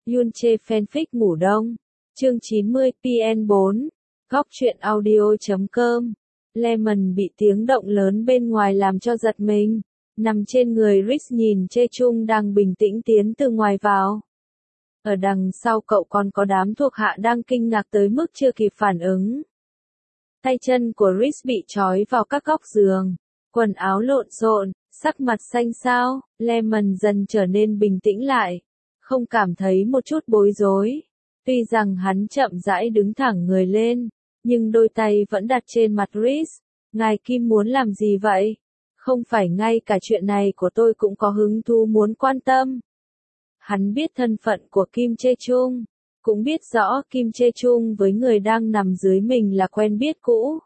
Yoon chê fanfic ngủ đông. Chương 90 PN4. Góc truyện audio.com. Lemon bị tiếng động lớn bên ngoài làm cho giật mình. Nằm trên người Rich nhìn Chê Chung đang bình tĩnh tiến từ ngoài vào. Ở đằng sau cậu còn có đám thuộc hạ đang kinh ngạc tới mức chưa kịp phản ứng. Tay chân của Rich bị trói vào các góc giường. Quần áo lộn xộn, sắc mặt xanh xao. Lemon dần trở nên bình tĩnh lại. Không cảm thấy một chút bối rối. Tuy rằng hắn chậm rãi đứng thẳng người lên, nhưng đôi tay vẫn đặt trên mặt Rich. Ngài Kim muốn làm gì vậy? Không phải ngay cả chuyện này của tôi cũng có hứng thú muốn quan tâm. Hắn biết thân phận của Kim Chê Chung, cũng biết rõ Kim Chê Chung với người đang nằm dưới mình là quen biết cũ.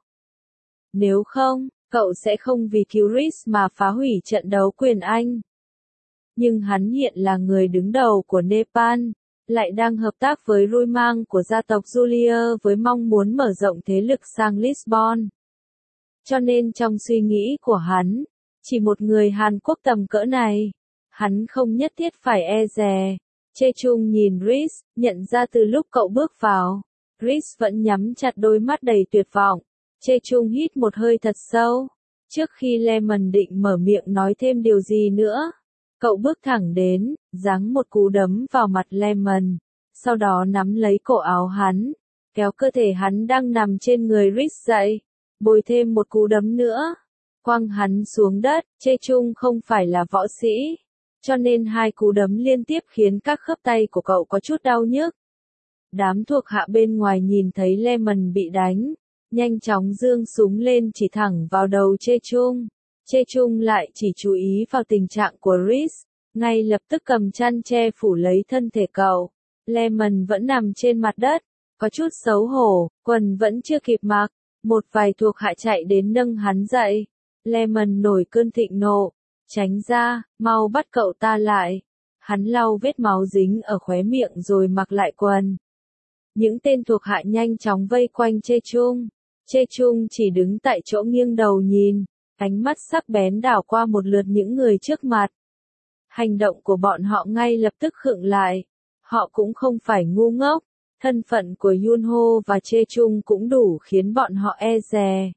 Nếu không, cậu sẽ không vì cứu Rich mà phá hủy trận đấu quyền Anh. Nhưng hắn hiện là người đứng đầu của Nepal, lại đang hợp tác với Rui Mang của gia tộc Julia với mong muốn mở rộng thế lực sang Lisbon. Cho nên trong suy nghĩ của hắn, chỉ một người Hàn Quốc tầm cỡ này, hắn không nhất thiết phải e dè. Chê Chung nhìn Rich, nhận ra từ lúc cậu bước vào, Rich vẫn nhắm chặt đôi mắt đầy tuyệt vọng. Chê Chung hít một hơi thật sâu. Trước khi Lemon định mở miệng nói thêm điều gì nữa, cậu bước thẳng đến, giáng một cú đấm vào mặt Lemon, sau đó nắm lấy cổ áo hắn, kéo cơ thể hắn đang nằm trên người Rich dậy, bồi thêm một cú đấm nữa, quăng hắn xuống đất. Chê Chung không phải là võ sĩ, cho nên hai cú đấm liên tiếp khiến các khớp tay của cậu có chút đau nhức. Đám thuộc hạ bên ngoài nhìn thấy Lemon bị đánh, nhanh chóng giương súng lên chỉ thẳng vào đầu Chê Chung. Chê Chung lại chỉ chú ý vào tình trạng của Rich, ngay lập tức cầm chăn che phủ lấy thân thể cậu. Lemon vẫn nằm trên mặt đất, có chút xấu hổ, quần vẫn chưa kịp mặc. Một vài thuộc hạ chạy đến nâng hắn dậy. Lemon nổi cơn thịnh nộ, tránh ra, mau bắt cậu ta lại. Hắn lau vết máu dính ở khóe miệng rồi mặc lại quần. Những tên thuộc hạ nhanh chóng vây quanh Chê Chung. Chê Chung chỉ đứng tại chỗ nghiêng đầu nhìn, ánh mắt sắc bén đảo qua một lượt những người trước mặt. Hành động của bọn họ ngay lập tức khựng lại. Họ cũng không phải ngu ngốc. Thân phận của Yunho và Chê Chung cũng đủ khiến bọn họ e dè.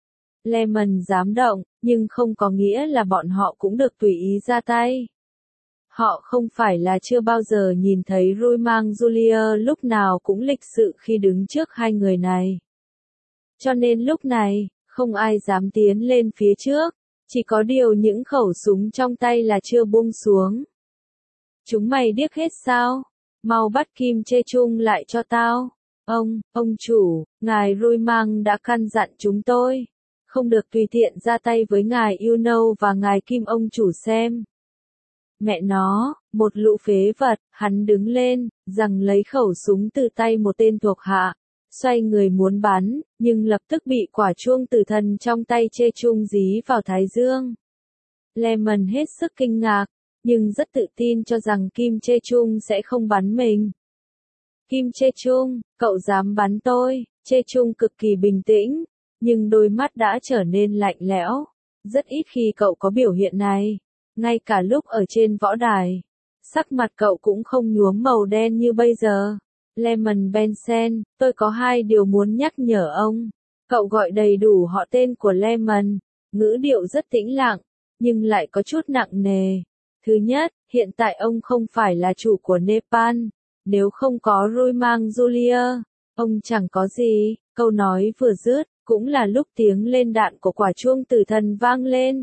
Lemon dám động, nhưng không có nghĩa là bọn họ cũng được tùy ý ra tay. Họ không phải là chưa bao giờ nhìn thấy Rui Mang Julia lúc nào cũng lịch sự khi đứng trước hai người này. Cho nên lúc này, không ai dám tiến lên phía trước, chỉ có điều những khẩu súng trong tay là chưa buông xuống. Chúng mày điếc hết sao? Mau bắt Kim Chê Chung lại cho tao. Ông chủ, ngài Rui Mang đã căn dặn chúng tôi, không được tùy tiện ra tay với ngài Yuno và ngài Kim ông chủ xem. Mẹ nó, một lũ phế vật. Hắn đứng lên, giằng lấy khẩu súng từ tay một tên thuộc hạ, xoay người muốn bắn, nhưng lập tức bị quả chuông tử thần trong tay Chê Chung dí vào thái dương. Lemon hết sức kinh ngạc, nhưng rất tự tin cho rằng Kim Chê Chung sẽ không bắn mình. Kim Chê Chung, cậu dám bắn tôi? Chê Chung cực kỳ bình tĩnh, nhưng đôi mắt đã trở nên lạnh lẽo. Rất ít khi cậu có biểu hiện này, ngay cả lúc ở trên võ đài. Sắc mặt cậu cũng không nhuốm màu đen như bây giờ. Lemon Benson, tôi có hai điều muốn nhắc nhở ông. Cậu gọi đầy đủ họ tên của Lemon, ngữ điệu rất tĩnh lặng, nhưng lại có chút nặng nề. Thứ nhất, hiện tại ông không phải là chủ của Nepal. Nếu không có Rui Mang Julia, ông chẳng có gì. Câu nói vừa dứt, cũng là lúc tiếng lên đạn của quả chuông tử thần vang lên.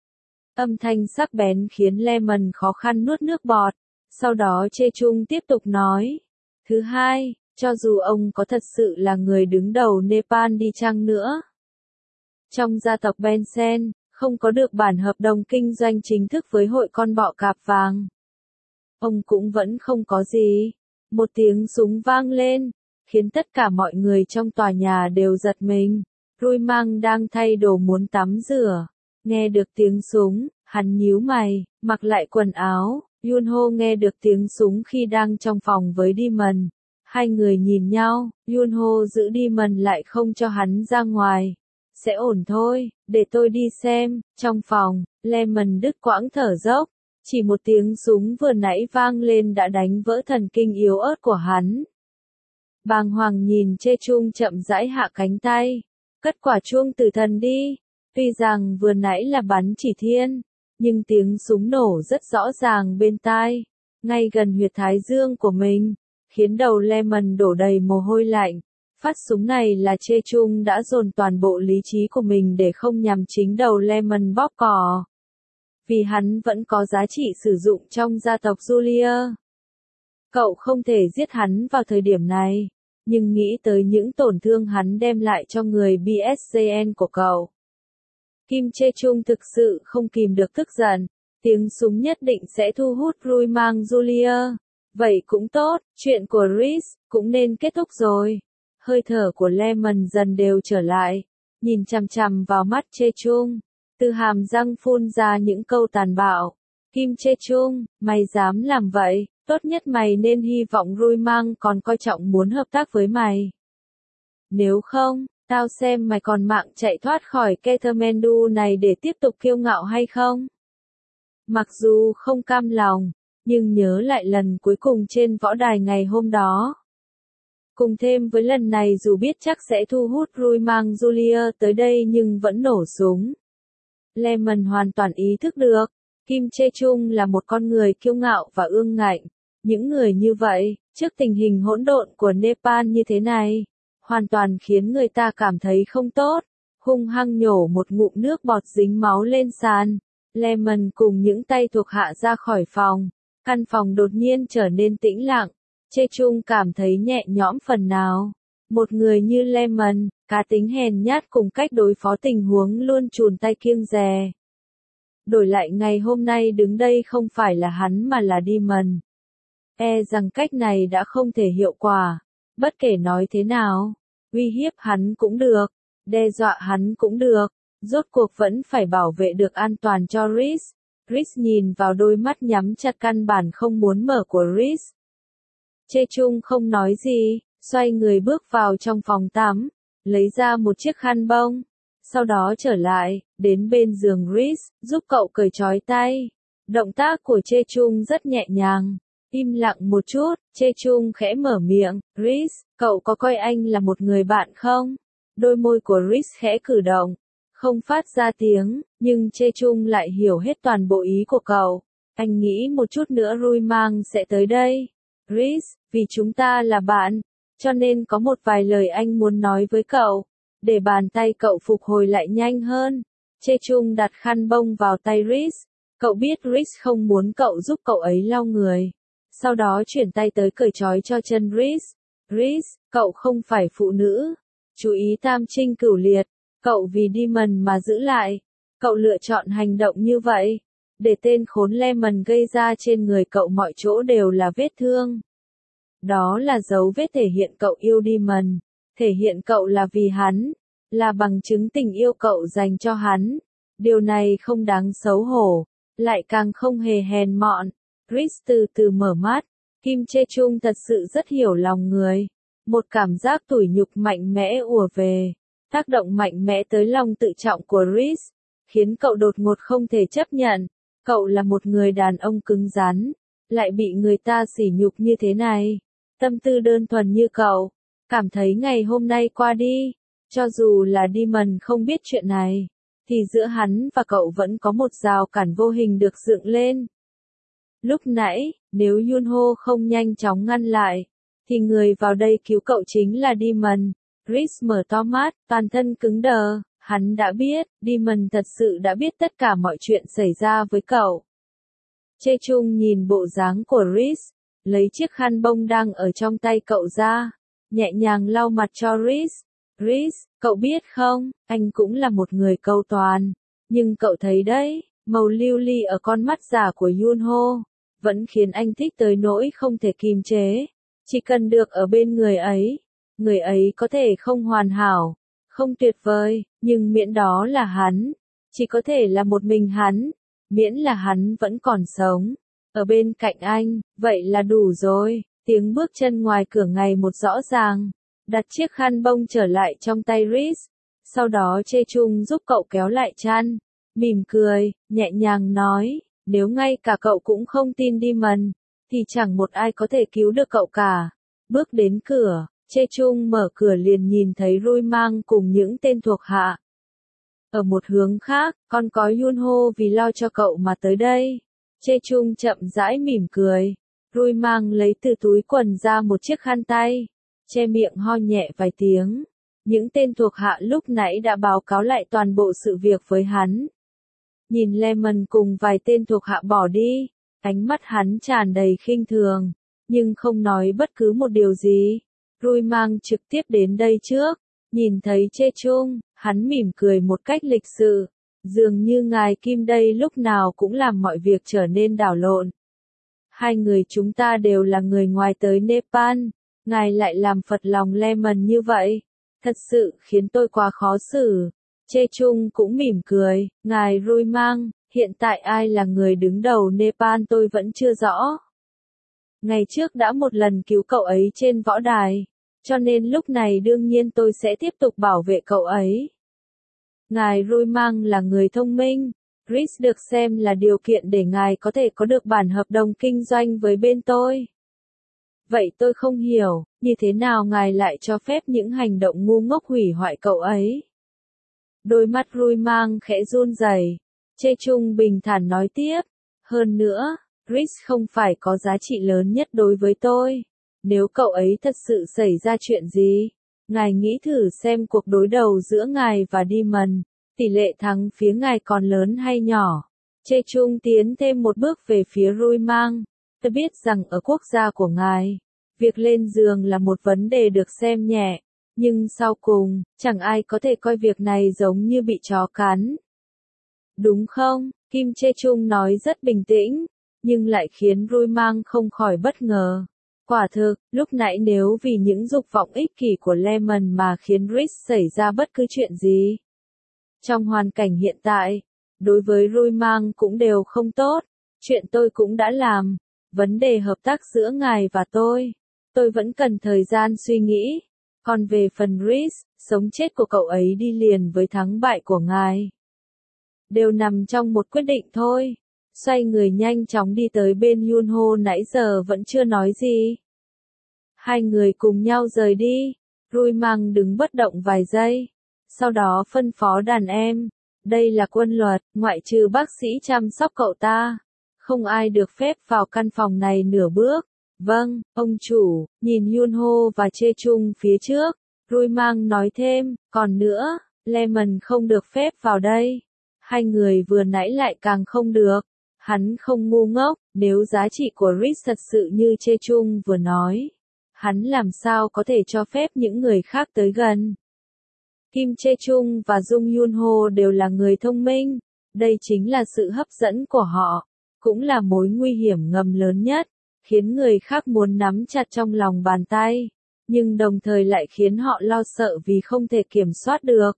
Âm thanh sắc bén khiến Lemon khó khăn nuốt nước bọt. Sau đó Chê Chung tiếp tục nói. Thứ hai, cho dù ông có thật sự là người đứng đầu Nepal đi chăng nữa, trong gia tộc Benson, không có được bản hợp đồng kinh doanh chính thức với hội con bọ cạp vàng, ông cũng vẫn không có gì. Một tiếng súng vang lên, khiến tất cả mọi người trong tòa nhà đều giật mình. Rui Mang đang thay đồ muốn tắm rửa. Nghe được tiếng súng, hắn nhíu mày, mặc lại quần áo. Yunho nghe được tiếng súng khi đang trong phòng với Demon. Hai người nhìn nhau, Yunho giữ Demon lại không cho hắn ra ngoài. Sẽ ổn thôi, để tôi đi xem. Trong phòng, Lemon đứt quãng thở dốc. Chỉ một tiếng súng vừa nãy vang lên đã đánh vỡ thần kinh yếu ớt của hắn. Bàng hoàng nhìn Chê Chung chậm rãi hạ cánh tay. Cất quả chuông tử thần đi. Tuy rằng vừa nãy là bắn chỉ thiên, nhưng tiếng súng nổ rất rõ ràng bên tai, ngay gần huyệt thái dương của mình, khiến đầu Lemon đổ đầy mồ hôi lạnh. Phát súng này là Chê Chung đã dồn toàn bộ lý trí của mình để không nhằm chính đầu Lemon bóp cò. Vì hắn vẫn có giá trị sử dụng trong gia tộc Julia. Cậu không thể giết hắn vào thời điểm này, nhưng nghĩ tới những tổn thương hắn đem lại cho người BSCN của cậu. Kim Chê Chung thực sự không kìm được tức giận, tiếng súng nhất định sẽ thu hút Rui mang Julia. Vậy cũng tốt, chuyện của Reese cũng nên kết thúc rồi. Hơi thở của Lemon dần đều trở lại, nhìn chằm chằm vào mắt Chê Chung, từ hàm răng phun ra những câu tàn bạo. Kim Chê Chung, mày dám làm vậy, tốt nhất mày nên hy vọng Rui mang còn coi trọng muốn hợp tác với mày. Nếu không, tao xem mày còn mạng chạy thoát khỏi Kathmandu này để tiếp tục kiêu ngạo hay không. Mặc dù không cam lòng, nhưng nhớ lại lần cuối cùng trên võ đài ngày hôm đó. Cùng thêm với lần này dù biết chắc sẽ thu hút Rui mang Julia tới đây nhưng vẫn nổ súng. Lemon hoàn toàn ý thức được, Kim Chê Chung là một con người kiêu ngạo và ương ngạnh. Những người như vậy, trước tình hình hỗn độn của Nepal như thế này, hoàn toàn khiến người ta cảm thấy không tốt. Hung hăng nhổ một ngụm nước bọt dính máu lên sàn. Lemon cùng những tay thuộc hạ ra khỏi phòng. Căn phòng đột nhiên trở nên tĩnh lặng. Chê Chung cảm thấy nhẹ nhõm phần nào. Một người như Lemon, cá tính hèn nhát cùng cách đối phó tình huống luôn chùn tay kiêng dè. Đổi lại ngày hôm nay đứng đây không phải là hắn mà là Demon. E rằng cách này đã không thể hiệu quả. Bất kể nói thế nào, uy hiếp hắn cũng được, đe dọa hắn cũng được, rốt cuộc vẫn phải bảo vệ được an toàn cho Reese. Reese nhìn vào đôi mắt nhắm chặt căn bản không muốn mở của Reese. Chê Chung không nói gì, xoay người bước vào trong phòng tắm, lấy ra một chiếc khăn bông, sau đó trở lại, đến bên giường Reese, giúp cậu cởi trói tay. Động tác của Chê Chung rất nhẹ nhàng. Im lặng một chút, Chê Chung khẽ mở miệng, Reese, cậu có coi anh là một người bạn không? Đôi môi của Reese khẽ cử động, không phát ra tiếng, nhưng Chê Chung lại hiểu hết toàn bộ ý của cậu. Anh nghĩ một chút nữa Rui mang sẽ tới đây. Reese, vì chúng ta là bạn, cho nên có một vài lời anh muốn nói với cậu, để bàn tay cậu phục hồi lại nhanh hơn. Chê Chung đặt khăn bông vào tay Reese. Cậu biết Reese không muốn cậu giúp cậu ấy lau người. Sau đó chuyển tay tới cởi trói cho chân Reese. Reese, cậu không phải phụ nữ. Chú ý tam trinh cửu liệt. Cậu vì Demon mà giữ lại. Cậu lựa chọn hành động như vậy. Để tên khốn Lemon gây ra trên người cậu mọi chỗ đều là vết thương. Đó là dấu vết thể hiện cậu yêu Demon. Thể hiện cậu là vì hắn. Là bằng chứng tình yêu cậu dành cho hắn. Điều này không đáng xấu hổ. Lại càng không hề hèn mọn. Reese từ từ mở mắt. Kim Chê Chung thật sự rất hiểu lòng người. Một cảm giác tủi nhục mạnh mẽ ùa về. Tác động mạnh mẽ tới lòng tự trọng của Reese. Khiến cậu đột ngột không thể chấp nhận. Cậu là một người đàn ông cứng rắn. Lại bị người ta sỉ nhục như thế này. Tâm tư đơn thuần như cậu. Cảm thấy ngày hôm nay qua đi. Cho dù là Demon không biết chuyện này. Thì giữa hắn và cậu vẫn có một rào cản vô hình được dựng lên. Lúc nãy, nếu Yunho không nhanh chóng ngăn lại, thì người vào đây cứu cậu chính là Demon. Reese mở to mắt, toàn thân cứng đờ, hắn đã biết, Demon thật sự đã biết tất cả mọi chuyện xảy ra với cậu. Chê Chung nhìn bộ dáng của Reese, lấy chiếc khăn bông đang ở trong tay cậu ra, nhẹ nhàng lau mặt cho Reese. Reese, cậu biết không, anh cũng là một người câu toàn, nhưng cậu thấy đấy, màu lưu ly ở con mắt giả của Yunho vẫn khiến anh thích tới nỗi không thể kìm chế. Chỉ cần được ở bên người ấy có thể không hoàn hảo, không tuyệt vời, nhưng miễn đó là hắn, chỉ có thể là một mình hắn, miễn là hắn vẫn còn sống, ở bên cạnh anh, vậy là đủ rồi. Tiếng bước chân ngoài cửa ngày một rõ ràng, đặt chiếc khăn bông trở lại trong tay Reese, sau đó Chê Chung giúp cậu kéo lại chăn, mỉm cười, nhẹ nhàng nói, Nếu ngay cả cậu cũng không tin Demon, thì chẳng một ai có thể cứu được cậu cả. Bước đến cửa, Chechung mở cửa liền nhìn thấy Rui Mang cùng những tên thuộc hạ. Ở một hướng khác, còn có Yunho vì lo cho cậu mà tới đây. Chechung chậm rãi mỉm cười. Rui Mang lấy từ túi quần ra một chiếc khăn tay, che miệng ho nhẹ vài tiếng. Những tên thuộc hạ lúc nãy đã báo cáo lại toàn bộ sự việc với hắn. Nhìn Lemon cùng vài tên thuộc hạ bỏ đi, ánh mắt hắn tràn đầy khinh thường, nhưng không nói bất cứ một điều gì. Rui Mang trực tiếp đến đây trước, nhìn thấy Chechung, hắn mỉm cười một cách lịch sự, dường như ngài Kim đây lúc nào cũng làm mọi việc trở nên đảo lộn. Hai người chúng ta đều là người ngoài tới Nepal, ngài lại làm phật lòng Lemon như vậy, thật sự khiến tôi quá khó xử. Chechung cũng mỉm cười, ngài Rui Mang, hiện tại ai là người đứng đầu Nepal tôi vẫn chưa rõ. Ngày trước đã một lần cứu cậu ấy trên võ đài, cho nên lúc này đương nhiên tôi sẽ tiếp tục bảo vệ cậu ấy. Ngài Rui Mang là người thông minh, Chris được xem là điều kiện để ngài có thể có được bản hợp đồng kinh doanh với bên tôi. Vậy tôi không hiểu, như thế nào ngài lại cho phép những hành động ngu ngốc hủy hoại cậu ấy? Đôi mắt Rui Mang khẽ run rẩy. Chechung bình thản nói tiếp, hơn nữa, Chris không phải có giá trị lớn nhất đối với tôi. Nếu cậu ấy thật sự xảy ra chuyện gì, ngài nghĩ thử xem cuộc đối đầu giữa ngài và Demon, tỷ lệ thắng phía ngài còn lớn hay nhỏ. Chechung tiến thêm một bước về phía Rui Mang. Tôi biết rằng ở quốc gia của ngài, việc lên giường là một vấn đề được xem nhẹ, nhưng sau cùng, chẳng ai có thể coi việc này giống như bị chó cắn. Đúng không? Kim Chechung nói rất bình tĩnh, nhưng lại khiến Rui Mang không khỏi bất ngờ. Quả thực, lúc nãy nếu vì những dục vọng ích kỷ của Lemon mà khiến Chris xảy ra bất cứ chuyện gì, trong hoàn cảnh hiện tại, đối với Rui Mang cũng đều không tốt. Chuyện tôi cũng đã làm, vấn đề hợp tác giữa ngài và tôi vẫn cần thời gian suy nghĩ. Còn về phần Chris, sống chết của cậu ấy đi liền với thắng bại của ngài, đều nằm trong một quyết định thôi. Xoay người nhanh chóng đi tới bên Yunho nãy giờ vẫn chưa nói gì. Hai người cùng nhau rời đi. Rui Mang đứng bất động vài giây. Sau đó phân phó đàn em. Đây là quân luật, ngoại trừ bác sĩ chăm sóc cậu ta. Không ai được phép vào căn phòng này nửa bước. Vâng, ông chủ. Nhìn Yunho và Chechung phía trước, Rui Mang nói thêm, còn nữa, Lemon không được phép vào đây. Hai người vừa nãy lại càng không được. Hắn không ngu ngốc, nếu giá trị của Chris thật sự như Chechung vừa nói, hắn làm sao có thể cho phép những người khác tới gần. Kim Chechung và Jung Yunho đều là người thông minh, đây chính là sự hấp dẫn của họ, cũng là mối nguy hiểm ngầm lớn nhất, khiến người khác muốn nắm chặt trong lòng bàn tay, nhưng đồng thời lại khiến họ lo sợ vì không thể kiểm soát được.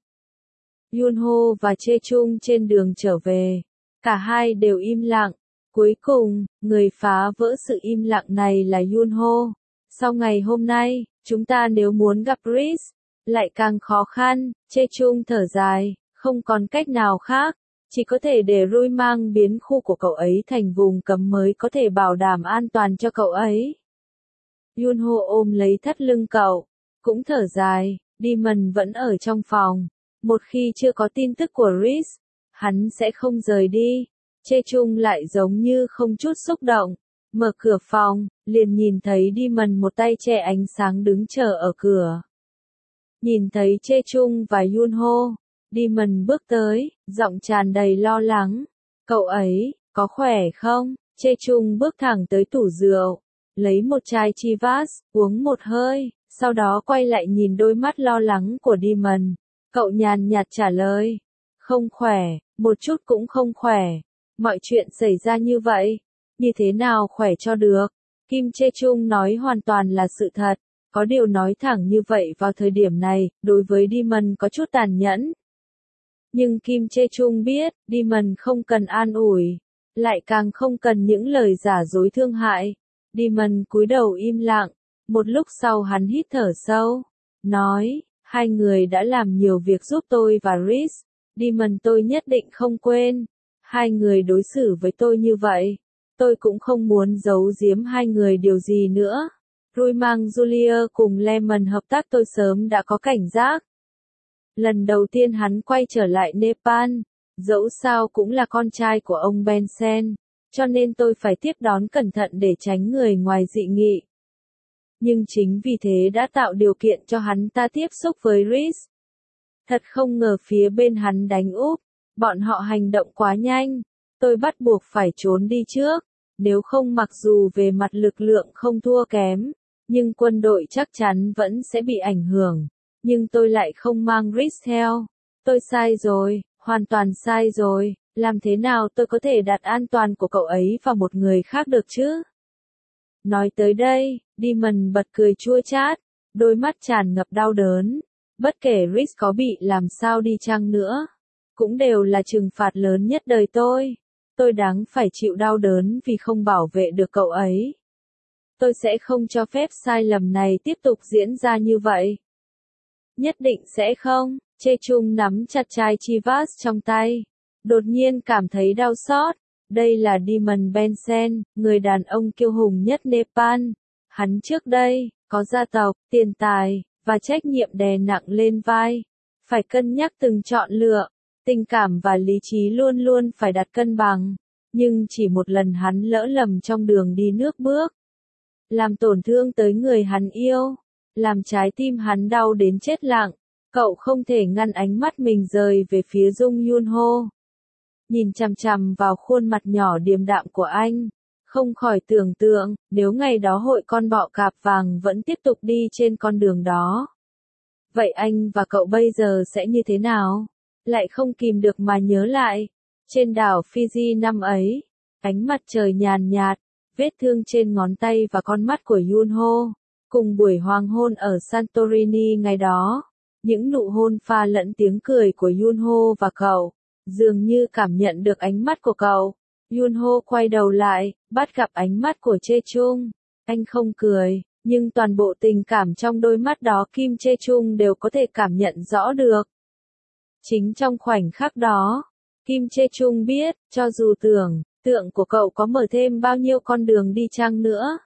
Yunho và Chechung trên đường trở về, cả hai đều im lặng. Cuối cùng, người phá vỡ sự im lặng này là Yunho. Sau ngày hôm nay, chúng ta nếu muốn gặp Chris, lại càng khó khăn. Chechung thở dài, không còn cách nào khác, chỉ có thể để Rui Mang biến khu của cậu ấy thành vùng cấm mới có thể bảo đảm an toàn cho cậu ấy. Yunho ôm lấy thắt lưng cậu, cũng thở dài. Demon vẫn ở trong phòng. Một khi chưa có tin tức của Chris, hắn sẽ không rời đi. Chechung lại giống như không chút xúc động, mở cửa phòng, liền nhìn thấy Demon một tay che ánh sáng đứng chờ ở cửa. Nhìn thấy Chechung và Yunho, Demon bước tới, giọng tràn đầy lo lắng. Cậu ấy, có khỏe không? Chechung bước thẳng tới tủ rượu, lấy một chai Chivas, uống một hơi, sau đó quay lại nhìn đôi mắt lo lắng của Demon. Cậu nhàn nhạt trả lời, không khỏe, một chút cũng không khỏe. Mọi chuyện xảy ra như vậy, như thế nào khỏe cho được? Kim Chechung nói hoàn toàn là sự thật, có điều nói thẳng như vậy vào thời điểm này, đối với Demon có chút tàn nhẫn. Nhưng Kim Chechung biết, Demon không cần an ủi, lại càng không cần những lời giả dối thương hại. Demon cúi đầu im lặng, một lúc sau hắn hít thở sâu, nói, hai người đã làm nhiều việc giúp tôi và Chris, Demon tôi nhất định không quên. Hai người đối xử với tôi như vậy. Tôi cũng không muốn giấu giếm hai người điều gì nữa. Rui mang Julia cùng Lemon hợp tác tôi sớm đã có cảnh giác. Lần đầu tiên hắn quay trở lại Nepal, dẫu sao cũng là con trai của ông Benson, cho nên tôi phải tiếp đón cẩn thận để tránh người ngoài dị nghị. Nhưng chính vì thế đã tạo điều kiện cho hắn ta tiếp xúc với Rhys. Thật không ngờ phía bên hắn đánh úp, bọn họ hành động quá nhanh, tôi bắt buộc phải trốn đi trước, nếu không mặc dù về mặt lực lượng không thua kém, nhưng quân đội chắc chắn vẫn sẽ bị ảnh hưởng, nhưng tôi lại không mang Rhys theo. Tôi sai rồi, hoàn toàn sai rồi, làm thế nào tôi có thể đặt an toàn của cậu ấy vào một người khác được chứ? Nói tới đây, Demon bật cười chua chát, đôi mắt tràn ngập đau đớn. Bất kể Rhys có bị làm sao đi chăng nữa, cũng đều là trừng phạt lớn nhất đời tôi. Tôi đáng phải chịu đau đớn vì không bảo vệ được cậu ấy. Tôi sẽ không cho phép sai lầm này tiếp tục diễn ra như vậy. Nhất định sẽ không. Chê Chung nắm chặt chai Chivas trong tay. Đột nhiên cảm thấy đau xót. Đây là Demon Benson, người đàn ông kiêu hùng nhất Nepal. Hắn trước đây, có gia tộc, tiền tài, và trách nhiệm đè nặng lên vai. Phải cân nhắc từng chọn lựa. Tình cảm và lý trí luôn luôn phải đặt cân bằng. Nhưng chỉ một lần hắn lỡ lầm trong đường đi nước bước. Làm tổn thương tới người hắn yêu. Làm trái tim hắn đau đến chết lặng. Cậu không thể ngăn ánh mắt mình rời về phía Jung Yun Ho. Nhìn chằm chằm vào khuôn mặt nhỏ điềm đạm của anh. Không khỏi tưởng tượng, nếu ngày đó hội con bọ cạp vàng vẫn tiếp tục đi trên con đường đó. Vậy anh và cậu bây giờ sẽ như thế nào? Lại không kìm được mà nhớ lại. Trên đảo Fiji năm ấy, ánh mặt trời nhàn nhạt, vết thương trên ngón tay và con mắt của Yunho, cùng buổi hoàng hôn ở Santorini ngày đó. Những nụ hôn pha lẫn tiếng cười của Yunho và cậu, dường như cảm nhận được ánh mắt của cậu. Yunho quay đầu lại, bắt gặp ánh mắt của Chê Chung. Anh không cười, nhưng toàn bộ tình cảm trong đôi mắt đó Kim Chê Chung đều có thể cảm nhận rõ được. Chính trong khoảnh khắc đó, Kim Chê Chung biết, cho dù tượng của cậu có mở thêm bao nhiêu con đường đi chăng nữa,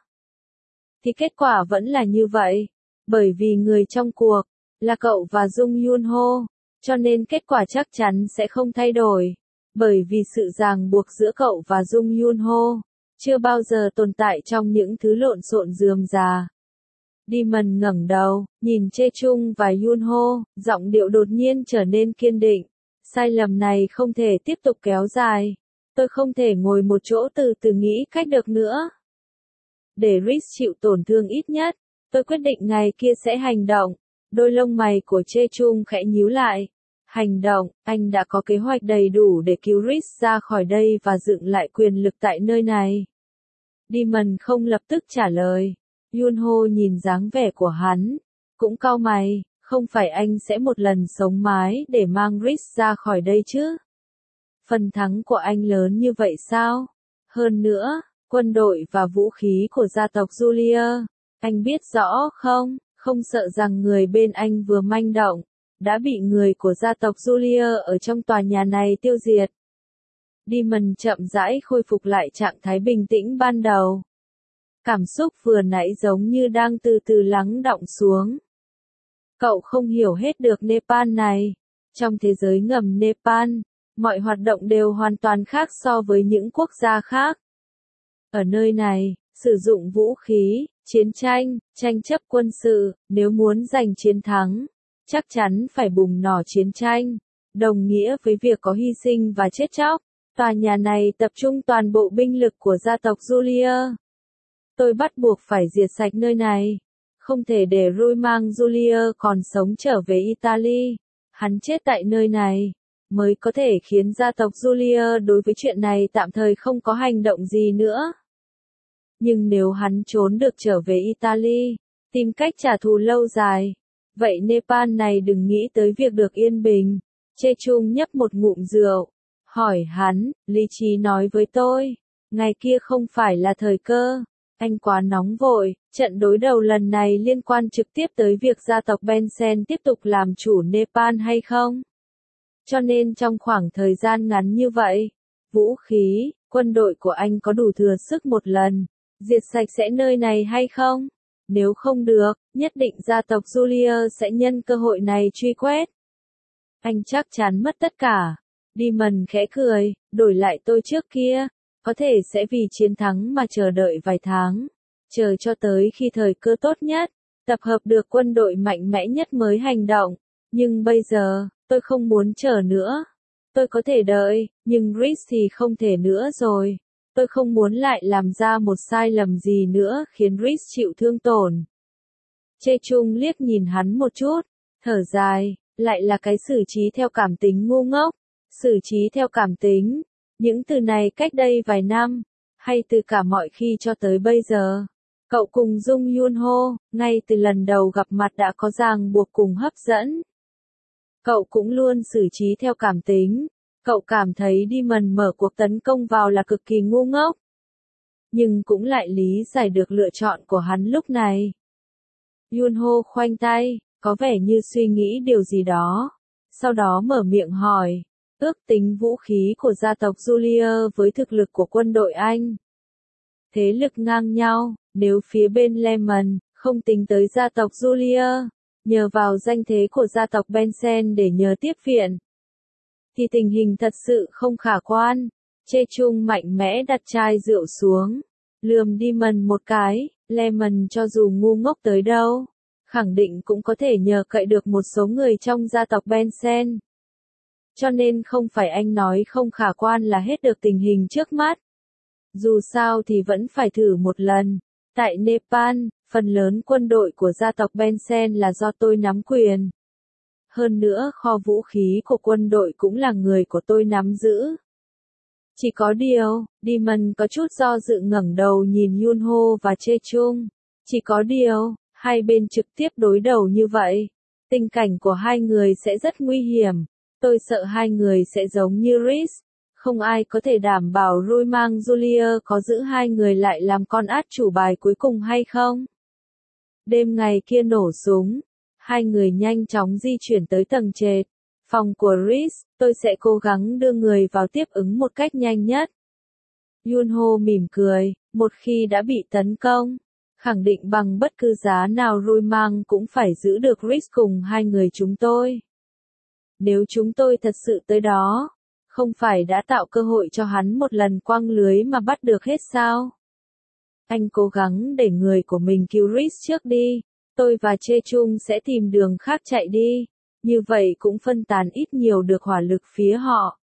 thì kết quả vẫn là như vậy. Bởi vì người trong cuộc là cậu và Jung Yun Ho, cho nên kết quả chắc chắn sẽ không thay đổi. Bởi vì sự ràng buộc giữa cậu và Jung Yun Ho chưa bao giờ tồn tại trong những thứ lộn xộn rườm rà. Demon ngẩng đầu, nhìn Chê Chung và Yun Ho, giọng điệu đột nhiên trở nên kiên định. Sai lầm này không thể tiếp tục kéo dài. Tôi không thể ngồi một chỗ từ từ nghĩ cách được nữa. Để Rhys chịu tổn thương ít nhất, tôi quyết định ngày kia sẽ hành động. Đôi lông mày của Chê Chung khẽ nhíu lại. Hành động, anh đã có kế hoạch đầy đủ để cứu Rhys ra khỏi đây và dựng lại quyền lực tại nơi này. Demon không lập tức trả lời. Yunho nhìn dáng vẻ của hắn, cũng cau mày, không phải anh sẽ một lần sống mái để mang Rhys ra khỏi đây chứ? Phần thắng của anh lớn như vậy sao? Hơn nữa, quân đội và vũ khí của gia tộc Julia, anh biết rõ không? Không sợ rằng người bên anh vừa manh động, đã bị người của gia tộc Julia ở trong tòa nhà này tiêu diệt. Demon chậm rãi khôi phục lại trạng thái bình tĩnh ban đầu. Cảm xúc vừa nãy giống như đang từ từ lắng đọng xuống. Cậu không hiểu hết được Nepal này. Trong thế giới ngầm Nepal, mọi hoạt động đều hoàn toàn khác so với những quốc gia khác. Ở nơi này, sử dụng vũ khí, chiến tranh, tranh chấp quân sự, nếu muốn giành chiến thắng, chắc chắn phải bùng nổ chiến tranh, đồng nghĩa với việc có hy sinh và chết chóc. Tòa nhà này tập trung toàn bộ binh lực của gia tộc Julia. Tôi bắt buộc phải diệt sạch nơi này. Không thể để Rui mang Julia còn sống trở về Italy. Hắn chết tại nơi này, mới có thể khiến gia tộc Julia đối với chuyện này tạm thời không có hành động gì nữa. Nhưng nếu hắn trốn được trở về Italy, tìm cách trả thù lâu dài, vậy Nepal này đừng nghĩ tới việc được yên bình. Chê Chung nhấp một ngụm rượu, hỏi hắn, lý trí nói với tôi, ngày kia không phải là thời cơ. Anh quá nóng vội, trận đối đầu lần này liên quan trực tiếp tới việc gia tộc Benson tiếp tục làm chủ Nepal hay không? Cho nên trong khoảng thời gian ngắn như vậy, Vũ khí, quân đội của anh có đủ thừa sức một lần diệt sạch sẽ nơi này hay không? Nếu không được, nhất định gia tộc Julia sẽ nhân cơ hội này truy quét. Anh chắc chắn mất tất cả. Demon khẽ cười, đổi lại tôi trước kia, có thể sẽ vì chiến thắng mà chờ đợi vài tháng, chờ cho tới khi thời cơ tốt nhất, tập hợp được quân đội mạnh mẽ nhất mới hành động. Nhưng bây giờ, tôi không muốn chờ nữa. Tôi có thể đợi, nhưng Rhys thì không thể nữa rồi. Tôi không muốn lại làm ra một sai lầm gì nữa khiến Rhys chịu thương tổn. Chê Chung liếc nhìn hắn một chút, thở dài, lại là cái xử trí theo cảm tính ngu ngốc. Xử trí theo cảm tính, những từ này cách đây vài năm, hay từ cả mọi khi cho tới bây giờ. Cậu cùng Jung Yoon Ho, ngay từ lần đầu gặp mặt đã có ràng buộc cùng hấp dẫn. Cậu cũng luôn xử trí theo cảm tính. Cậu cảm thấy Demon mở cuộc tấn công vào là cực kỳ ngu ngốc. Nhưng cũng lại lý giải được lựa chọn của hắn lúc này. Yoon Ho khoanh tay, có vẻ như suy nghĩ điều gì đó. Sau đó mở miệng hỏi, ước tính vũ khí của gia tộc Julia với thực lực của quân đội Anh. Thế lực ngang nhau, nếu phía bên Lemon, không tính tới gia tộc Julia, nhờ vào danh thế của gia tộc Benson để nhờ tiếp viện, thì tình hình thật sự không khả quan. Chê Chung mạnh mẽ đặt chai rượu xuống, lườm Demon một cái, Lemon cho dù ngu ngốc tới đâu, khẳng định cũng có thể nhờ cậy được một số người trong gia tộc Benson. Cho nên không phải anh nói không khả quan là hết được tình hình trước mắt. Dù sao thì vẫn phải thử một lần. Tại Nepal, phần lớn quân đội của gia tộc Benson là do tôi nắm quyền. Hơn nữa kho vũ khí của quân đội cũng là người của tôi nắm giữ. Chỉ có điều, Demon có chút do dự ngẩng đầu nhìn Yoon Ho và Chê Chung. Chỉ có điều, hai bên trực tiếp đối đầu như vậy, tình cảnh của hai người sẽ rất nguy hiểm. Tôi sợ hai người sẽ giống như Rhys. Không ai có thể đảm bảo Rui Mang Julia có giữ hai người lại làm con át chủ bài cuối cùng hay không. Đêm ngày kia nổ súng. Hai người nhanh chóng di chuyển tới tầng trệt. Phòng của Rhys, tôi sẽ cố gắng đưa người vào tiếp ứng một cách nhanh nhất. Yoon Ho mỉm cười, một khi đã bị tấn công, khẳng định bằng bất cứ giá nào Rui Mang cũng phải giữ được Rhys cùng hai người chúng tôi. Nếu chúng tôi thật sự tới đó, không phải đã tạo cơ hội cho hắn một lần quăng lưới mà bắt được hết sao? Anh cố gắng để người của mình cứu Rhys trước đi, tôi và Chê Chung sẽ tìm đường khác chạy đi, như vậy cũng phân tán ít nhiều được hỏa lực phía họ.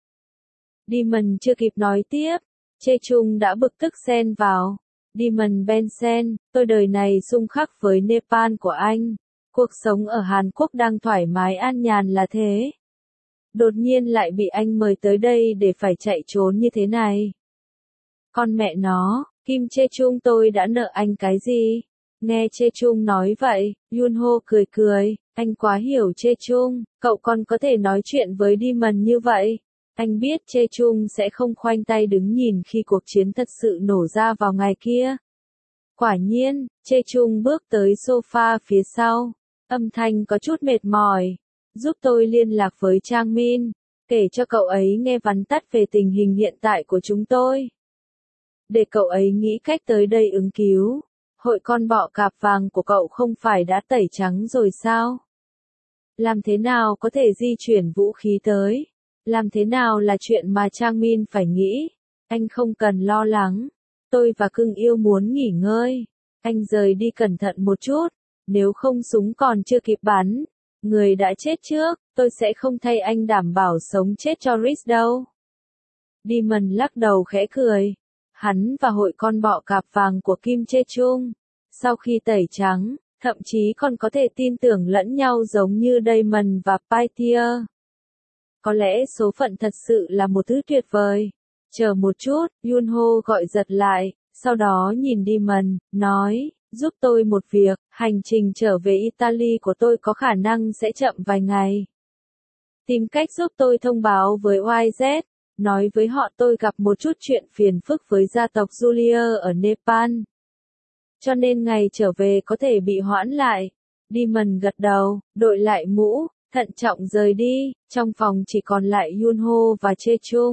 Demon chưa kịp nói tiếp, Chê Chung đã bực tức xen vào. Demon Benson, tôi đời này xung khắc với Nepal của anh, cuộc sống ở Hàn Quốc đang thoải mái an nhàn là thế. Đột nhiên lại bị anh mời tới đây để phải chạy trốn như thế này. Con mẹ nó, Kim Chê Chung tôi đã nợ anh cái gì? Nghe Chê Chung nói vậy, Yoon Ho cười cười, anh quá hiểu Chê Chung, cậu còn có thể nói chuyện với Demon như vậy. Anh biết Chê Chung sẽ không khoanh tay đứng nhìn khi cuộc chiến thật sự nổ ra vào ngày kia. Quả nhiên, Chê Chung bước tới sofa phía sau, âm thanh có chút mệt mỏi. Giúp tôi liên lạc với Trang Min, kể cho cậu ấy nghe vắn tắt về tình hình hiện tại của chúng tôi. Để cậu ấy nghĩ cách tới đây ứng cứu. Hội con bọ cạp vàng của cậu không phải đã tẩy trắng rồi sao? Làm thế nào có thể di chuyển vũ khí tới? Làm thế nào là chuyện mà Trang Min phải nghĩ? Anh không cần lo lắng. Tôi và cưng yêu muốn nghỉ ngơi. Anh rời đi cẩn thận một chút. Nếu không súng còn chưa kịp bắn. Người đã chết trước, tôi sẽ không thay anh đảm bảo sống chết cho Rhys đâu. Demon lắc đầu khẽ cười. Hắn và hội con bọ cạp vàng của Kim Chê Chung, sau khi tẩy trắng, thậm chí còn có thể tin tưởng lẫn nhau giống như Damon và Paitier. Có lẽ số phận thật sự là một thứ tuyệt vời. Chờ một chút, Yoon Ho gọi giật lại, sau đó nhìn Demon, nói, giúp tôi một việc, hành trình trở về Italy của tôi có khả năng sẽ chậm vài ngày. Tìm cách giúp tôi thông báo với YZ, nói với họ tôi gặp một chút chuyện phiền phức với gia tộc Julia ở Nepal. Cho nên ngày trở về có thể bị hoãn lại. Demon gật đầu, đội lại mũ, thận trọng rời đi, trong phòng chỉ còn lại Yoon Ho và Chê Chung.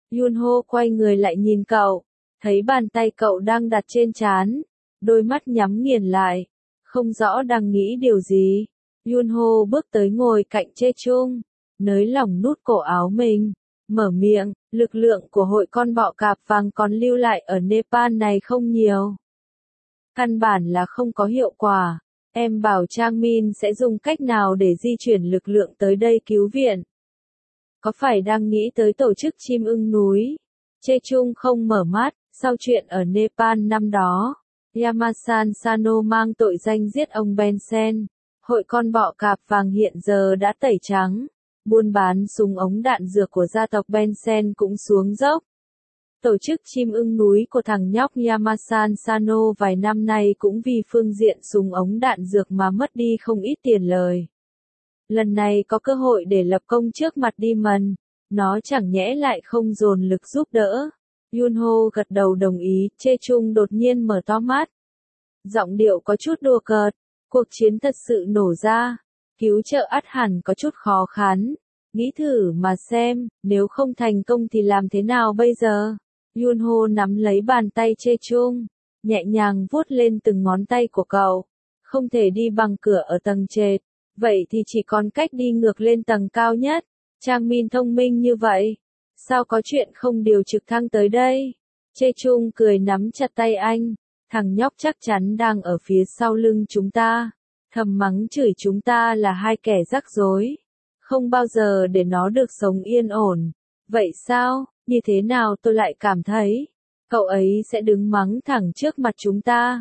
Yunho quay người lại nhìn cậu, thấy bàn tay cậu đang đặt trên trán, đôi mắt nhắm nghiền lại, không rõ đang nghĩ điều gì. Yunho bước tới ngồi cạnh Chae-chung, nới lỏng nút cổ áo mình, mở miệng, lực lượng của hội con bọ cạp vàng còn lưu lại ở Nepal này không nhiều. Căn bản là không có hiệu quả. Em bảo Trang Min sẽ dùng cách nào để di chuyển lực lượng tới đây cứu viện? Có phải đang nghĩ tới tổ chức chim ưng núi? Chae-chung không mở mắt, sau chuyện ở Nepal năm đó, Yamasan Sano mang tội danh giết ông Bensen. Hội con bọ cạp vàng hiện giờ đã tẩy trắng, buôn bán súng ống đạn dược của gia tộc Bensen cũng xuống dốc. Tổ chức chim ưng núi của thằng nhóc Yamasan Sano vài năm nay cũng vì phương diện súng ống đạn dược mà mất đi không ít tiền lời. Lần này có cơ hội để lập công trước mặt Demon, nó chẳng nhẽ lại không dồn lực giúp đỡ. Yunho gật đầu đồng ý, Chae-chung đột nhiên mở to mắt. Giọng điệu có chút đùa cợt, cuộc chiến thật sự nổ ra, cứu trợ ắt hẳn có chút khó khăn. Nghĩ thử mà xem, nếu không thành công thì làm thế nào bây giờ? Yunho nắm lấy bàn tay Chae-chung, nhẹ nhàng vuốt lên từng ngón tay của cậu. Không thể đi bằng cửa ở tầng trệt, vậy thì chỉ còn cách đi ngược lên tầng cao nhất. Trang Min thông minh như vậy, sao có chuyện không điều trực thăng tới đây? Chae-chung cười nắm chặt tay anh, thằng nhóc chắc chắn đang ở phía sau lưng chúng ta, thầm mắng chửi chúng ta là hai kẻ rắc rối, không bao giờ để nó được sống yên ổn. Vậy sao, như thế nào tôi lại cảm thấy, cậu ấy sẽ đứng mắng thẳng trước mặt chúng ta?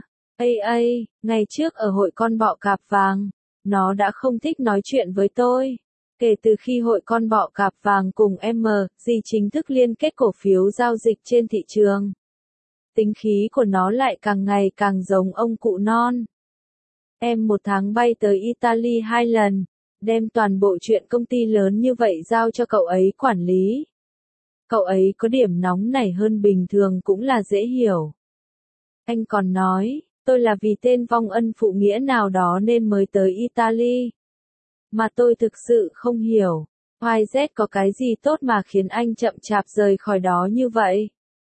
Ngày trước ở hội con bọ cạp vàng, nó đã không thích nói chuyện với tôi. Kể từ khi hội con bọ cạp vàng cùng MG chính thức liên kết cổ phiếu giao dịch trên thị trường, tính khí của nó lại càng ngày càng giống ông cụ non. Em một tháng bay tới Italy 2 lần, đem toàn bộ chuyện công ty lớn như vậy giao cho cậu ấy quản lý. Cậu ấy có điểm nóng nảy hơn bình thường cũng là dễ hiểu. Anh còn nói, tôi là vì tên vong ân phụ nghĩa nào đó nên mới tới Italy. Mà tôi thực sự không hiểu, YZ có cái gì tốt mà khiến anh chậm chạp rời khỏi đó như vậy?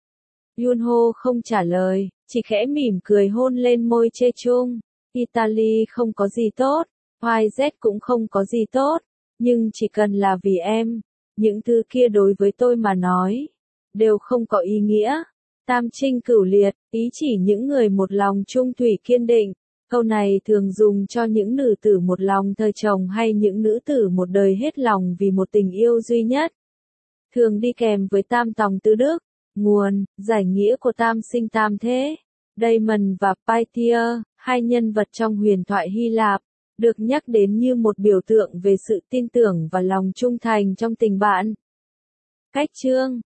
Yunho không trả lời, chỉ khẽ mỉm cười hôn lên môi Chae-chung. Italy không có gì tốt, YZ cũng không có gì tốt, nhưng chỉ cần là vì em, những thứ kia đối với tôi mà nói, đều không có ý nghĩa. Tam trinh cửu liệt, ý chỉ những người một lòng trung thủy kiên định. Câu này thường dùng cho những nữ tử một lòng thời chồng hay những nữ tử một đời hết lòng vì một tình yêu duy nhất. Thường đi kèm với tam tòng tứ đức, nguồn, giải nghĩa của tam sinh tam thế. Damon và Pythia, hai nhân vật trong huyền thoại Hy Lạp, được nhắc đến như một biểu tượng về sự tin tưởng và lòng trung thành trong tình bạn. Cách chương